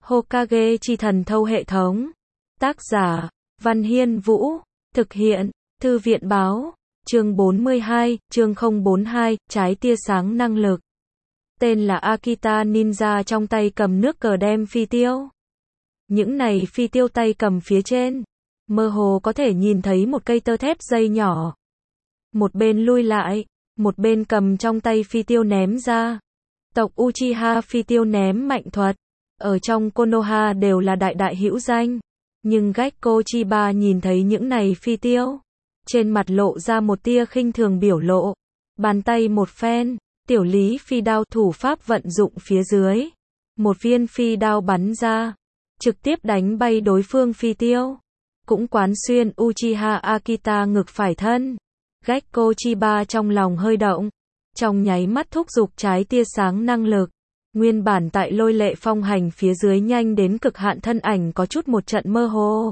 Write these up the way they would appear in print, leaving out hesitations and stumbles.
Hokage chi thần thâu hệ thống. Tác giả, Văn Hiên Vũ. Thực hiện, Thư viện báo. Chương 42, chương 042, trái tia sáng năng lực. Tên là Akita Ninja trong tay cầm nước cờ đem phi tiêu. Những này phi tiêu tay cầm phía trên. Mơ hồ có thể nhìn thấy một cây tơ thép dây nhỏ. Một bên lui lại, một bên cầm trong tay phi tiêu ném ra. Tộc Uchiha phi tiêu ném mạnh thuật. Ở trong Konoha đều là đại đại hữu danh. Nhưng Gekko Chiba nhìn thấy những này phi tiêu. Trên mặt lộ ra một tia khinh thường biểu lộ. Bàn tay một phen, tiểu lý phi đao thủ pháp vận dụng phía dưới. Một viên phi đao bắn ra. Trực tiếp đánh bay đối phương phi tiêu. Cũng quán xuyên Uchiha Akita ngực phải thân. Gekko Chiba trong lòng hơi động. Trong nháy mắt thúc giục trái tia sáng năng lực. Nguyên bản tại lôi lệ phong hành phía dưới nhanh đến cực hạn thân ảnh có chút một trận mơ hồ.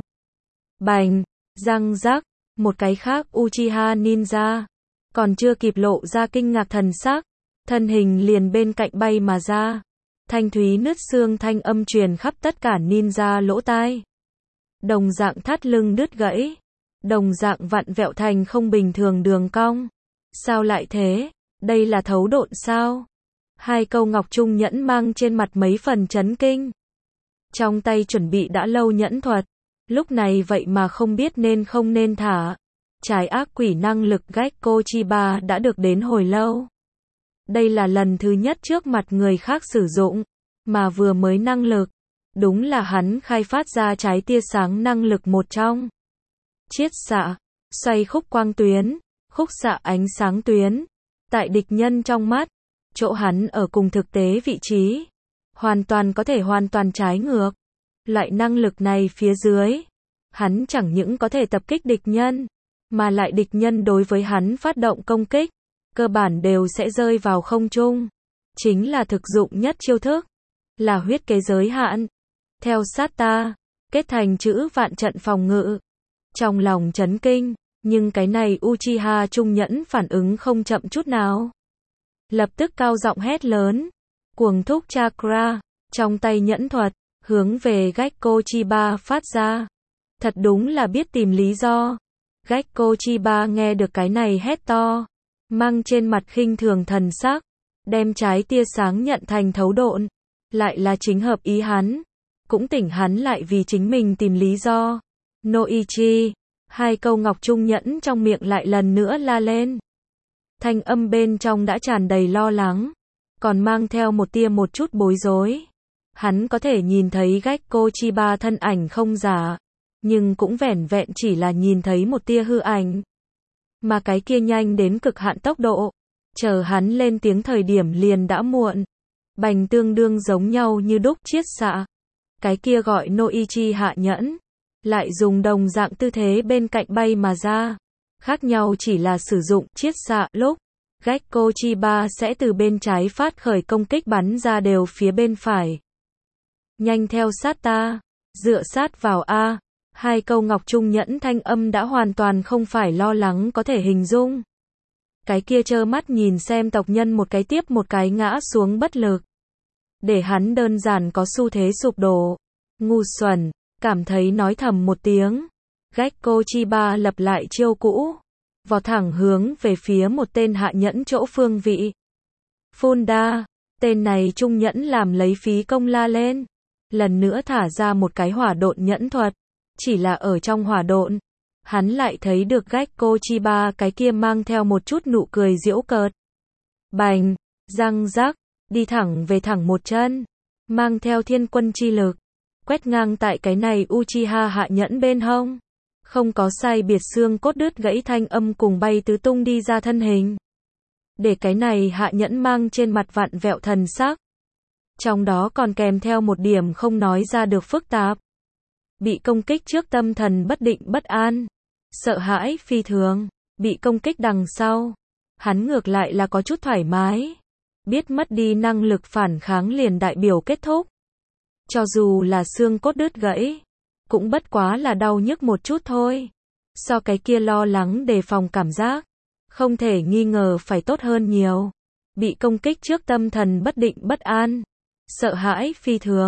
Bành, răng rắc, một cái khác Uchiha Ninja. Còn chưa kịp lộ ra kinh ngạc thần sắc. Thân hình liền bên cạnh bay mà ra. Thanh thúy nứt xương thanh âm truyền khắp tất cả ninja lỗ tai. Đồng dạng thắt lưng đứt gãy. Đồng dạng vặn vẹo thành không bình thường đường cong. Sao lại thế? Đây là thấu độn sao? Hai câu ngọc trung nhẫn mang trên mặt mấy phần chấn kinh. Trong tay chuẩn bị đã lâu nhẫn thuật. Lúc này vậy mà không biết nên không nên thả. Trái ác quỷ năng lực Gekko Chiba đã được đến hồi lâu. Đây là lần thứ nhất trước mặt người khác sử dụng. Mà vừa mới năng lực. Đúng là hắn khai phát ra trái tia sáng năng lực một trong. Chiết xạ, xoay khúc quang tuyến, khúc xạ ánh sáng tuyến. Tại địch nhân trong mắt, chỗ hắn ở cùng thực tế vị trí. Hoàn toàn có thể hoàn toàn trái ngược. Loại năng lực này phía dưới. Hắn chẳng những có thể tập kích địch nhân. Mà lại địch nhân đối với hắn phát động công kích. Cơ bản đều sẽ rơi vào không trung. Chính là thực dụng nhất chiêu thức. Là huyết kế giới hạn. Theo sát ta. Kết thành chữ vạn trận phòng ngự. Trong lòng chấn kinh. Nhưng cái này Uchiha trung nhẫn phản ứng không chậm chút nào. Lập tức cao giọng hét lớn. Cuồng thúc chakra. Trong tay nhẫn thuật. Hướng về Gekko Chiba phát ra. Thật đúng là biết tìm lý do. Gekko Chiba nghe được cái này hét to. Mang trên mặt khinh thường thần sắc. Đem trái tia sáng nhận thành thấu độn. Lại là chính hợp ý hắn. Cũng tỉnh hắn lại vì chính mình tìm lý do. Noichi. Hai câu ngọc trung nhẫn trong miệng lại lần nữa la lên. Thanh âm bên trong đã tràn đầy lo lắng. Còn mang theo một tia một chút bối rối. Hắn có thể nhìn thấy Gekko Chiba thân ảnh không giả. Nhưng cũng vẻn vẹn chỉ là nhìn thấy một tia hư ảnh. Mà cái kia nhanh đến cực hạn tốc độ. Chờ hắn lên tiếng thời điểm liền đã muộn. Bành tương đương giống nhau như đúc chiết xạ. Cái kia gọi Noichi hạ nhẫn. Lại dùng đồng dạng tư thế bên cạnh bay mà ra. Khác nhau chỉ là sử dụng chiết xạ lúc. Gekko Chiba sẽ từ bên trái phát khởi công kích bắn ra đều phía bên phải. Nhanh theo sát ta. Dựa sát vào A. Hai câu ngọc trung nhẫn thanh âm đã hoàn toàn không phải lo lắng có thể hình dung. Cái kia trơ mắt nhìn xem tộc nhân một cái tiếp một cái ngã xuống bất lực. Để hắn đơn giản có xu thế sụp đổ. Ngu xuẩn, cảm thấy nói thầm một tiếng. Gekko Chiba lập lại chiêu cũ. Vọt thẳng hướng về phía một tên hạ nhẫn chỗ phương vị. Funda, tên này trung nhẫn làm lấy phí công la lên. Lần nữa thả ra một cái hỏa độn nhẫn thuật. Chỉ là ở trong hỏa độn. Hắn lại thấy được Gekko Chiba cái kia mang theo một chút nụ cười giễu cợt. Bành, răng rắc, đi thẳng về thẳng một chân. Mang theo thiên quân chi lực. Quét ngang tại cái này Uchiha hạ nhẫn bên hông. Không có sai biệt xương cốt đứt gãy thanh âm cùng bay tứ tung đi ra thân hình. Để cái này hạ nhẫn mang trên mặt vặn vẹo thần sắc. Trong đó còn kèm theo một điểm không nói ra được phức tạp. Bị công kích trước tâm thần bất định bất an. Sợ hãi phi thường. Bị công kích đằng sau. Hắn ngược lại là có chút thoải mái. Biết mất đi năng lực phản kháng liền đại biểu kết thúc. Cho dù là xương cốt đứt gãy. Cũng bất quá là đau nhức một chút thôi. So cái kia lo lắng đề phòng cảm giác. Không thể nghi ngờ phải tốt hơn nhiều. Bị công kích trước tâm thần bất định bất an. Sợ hãi phi thường.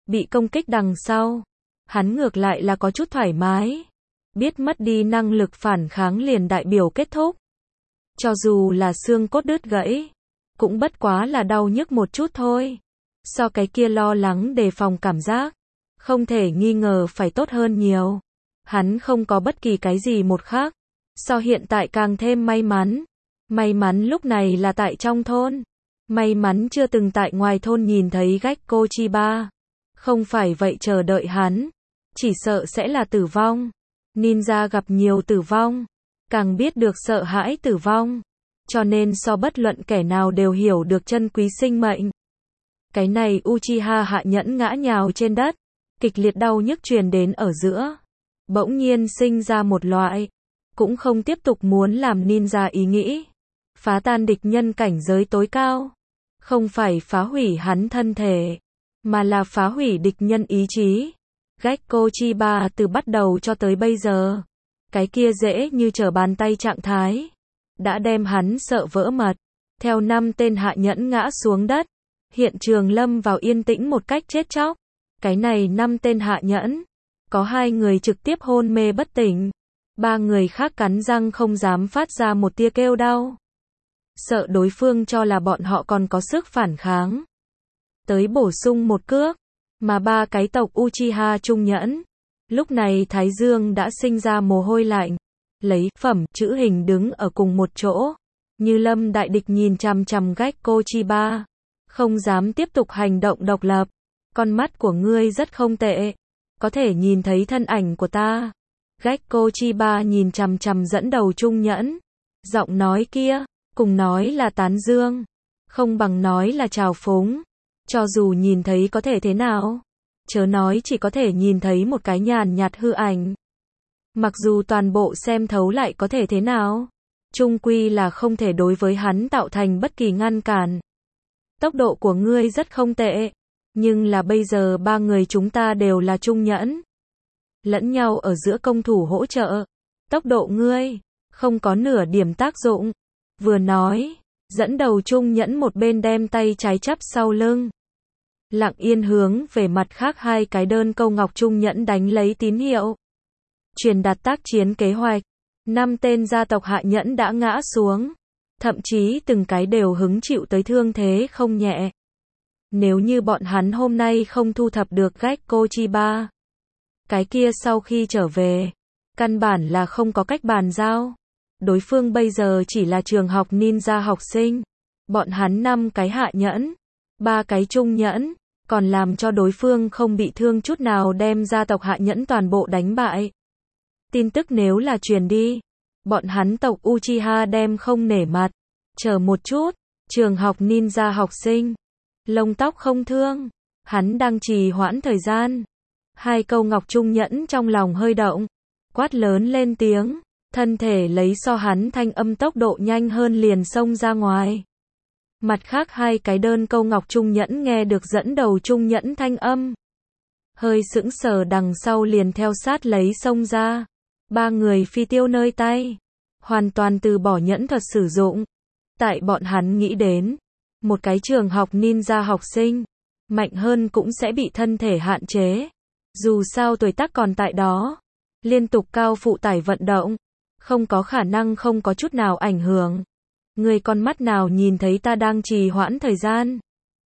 bị công kích đằng sau. Hắn ngược lại là có chút thoải mái. Biết mất đi năng lực phản kháng liền đại biểu kết thúc. Cho dù là xương cốt đứt gãy, cũng bất quá là đau nhức một chút thôi. So cái kia lo lắng đề phòng cảm giác, không thể nghi ngờ phải tốt hơn nhiều. Hắn không có bất kỳ cái gì một khác. So hiện tại càng thêm may mắn. May mắn lúc này là tại trong thôn. May mắn chưa từng tại ngoài thôn nhìn thấy Gekko Chiba. Không phải vậy chờ đợi hắn, chỉ sợ sẽ là tử vong. Ninja gặp nhiều tử vong, càng biết được sợ hãi tử vong. Cho nên so bất luận kẻ nào đều hiểu được chân quý sinh mệnh. Cái này Uchiha Hạ Nhẫn ngã nhào trên đất, kịch liệt đau nhức truyền đến ở giữa. Bỗng nhiên sinh ra một loại, cũng không tiếp tục muốn làm ninja ý nghĩ. Phá tan địch nhân cảnh giới tối cao. Không phải phá hủy hắn thân thể, mà là phá hủy địch nhân ý chí. Gekko Chiba từ bắt đầu cho tới bây giờ, cái kia dễ như trở bàn tay trạng thái, đã đem hắn sợ vỡ mật. Theo 5 tên hạ nhẫn ngã xuống đất, hiện trường lâm vào yên tĩnh một cách chết chóc. Cái này 5 tên hạ nhẫn, có 2 người trực tiếp hôn mê bất tỉnh, 3 người khác cắn răng không dám phát ra một tia kêu đau. Sợ đối phương cho là bọn họ còn có sức phản kháng. Tới bổ sung một cước, mà 3 cái tộc Uchiha trung nhẫn. Lúc này Thái Dương đã sinh ra mồ hôi lạnh, lấy phẩm chữ hình đứng ở cùng một chỗ. Như lâm đại địch nhìn chằm chằm Gekko Chiba, không dám tiếp tục hành động độc lập. Con mắt của ngươi rất không tệ, có thể nhìn thấy thân ảnh của ta. Gekko Chiba nhìn chằm chằm dẫn đầu trung nhẫn. Giọng nói kia, cùng nói là tán dương, không bằng nói là trào phúng. Cho dù nhìn thấy có thể thế nào, chớ nói chỉ có thể nhìn thấy một cái nhàn nhạt hư ảnh. Mặc dù toàn bộ xem thấu lại có thể thế nào, chung quy là không thể đối với hắn tạo thành bất kỳ ngăn cản. Tốc độ của ngươi rất không tệ, nhưng là bây giờ 3 người chúng ta đều là trung nhẫn. Lẫn nhau ở giữa công thủ hỗ trợ. Tốc độ ngươi không có nửa điểm tác dụng. Vừa nói, dẫn đầu trung nhẫn một bên đem tay trái chắp sau lưng, lặng yên hướng về mặt khác 2 cái đơn câu ngọc trung nhẫn đánh lấy tín hiệu. Truyền đạt tác chiến kế hoạch. 5 tên gia tộc hạ nhẫn đã ngã xuống, thậm chí từng cái đều hứng chịu tới thương thế không nhẹ. Nếu như bọn hắn hôm nay không thu thập được Gekko Chiba, cái kia sau khi trở về, căn bản là không có cách bàn giao. Đối phương bây giờ chỉ là trường học ninja học sinh. Bọn hắn 5 cái hạ nhẫn, 3 cái trung nhẫn, còn làm cho đối phương không bị thương chút nào đem gia tộc hạ nhẫn toàn bộ đánh bại. Tin tức nếu là truyền đi, bọn hắn tộc Uchiha đem không nể mặt. Chờ một chút, trường học ninja học sinh, lông tóc không thương, hắn đang trì hoãn thời gian. 2 câu ngọc trung nhẫn trong lòng hơi động, quát lớn lên tiếng, thân thể lấy so hắn thanh âm tốc độ nhanh hơn liền xông ra ngoài. Mặt khác 2 cái đơn câu ngọc trung nhẫn nghe được dẫn đầu trung nhẫn thanh âm, hơi sững sờ đằng sau liền theo sát lấy xông ra. 3 người phi tiêu nơi tay, hoàn toàn từ bỏ nhẫn thuật sử dụng. Tại bọn hắn nghĩ đến, một cái trường học ninja học sinh, mạnh hơn cũng sẽ bị thân thể hạn chế. Dù sao tuổi tác còn tại đó, liên tục cao phụ tải vận động, không có khả năng không có chút nào ảnh hưởng. Người con mắt nào nhìn thấy ta đang trì hoãn thời gian?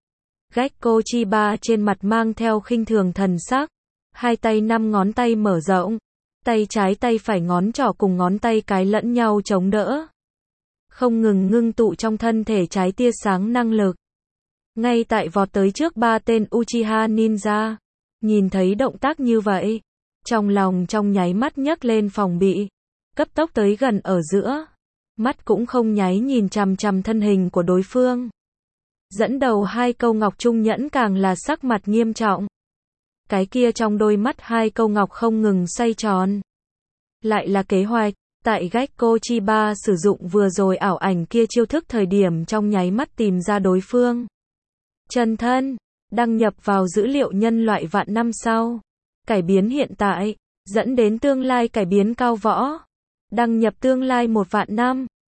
Gekko Chiba trên mặt mang theo khinh thường thần sắc, 2 tay 5 ngón tay mở rộng, tay trái tay phải ngón trỏ cùng ngón tay cái lẫn nhau chống đỡ, không ngừng ngưng tụ trong thân thể trái tia sáng năng lực. Ngay tại vọt tới trước 3 tên Uchiha ninja, nhìn thấy động tác như vậy, trong lòng trong nháy mắt nhấc lên phòng bị, cấp tốc tới gần ở giữa, mắt cũng không nháy nhìn chằm chằm thân hình của đối phương. Dẫn đầu 2 câu ngọc trung nhẫn càng là sắc mặt nghiêm trọng. Cái kia trong đôi mắt 2 câu ngọc không ngừng xoay tròn. Lại là kế hoạch, tại Gekko Chiba sử dụng vừa rồi ảo ảnh kia chiêu thức thời điểm trong nháy mắt tìm ra đối phương. Chân thân, đăng nhập vào dữ liệu nhân loại vạn năm sau. Cải biến hiện tại, dẫn đến tương lai cải biến cao võ. Đăng nhập tương lai 1 vạn năm.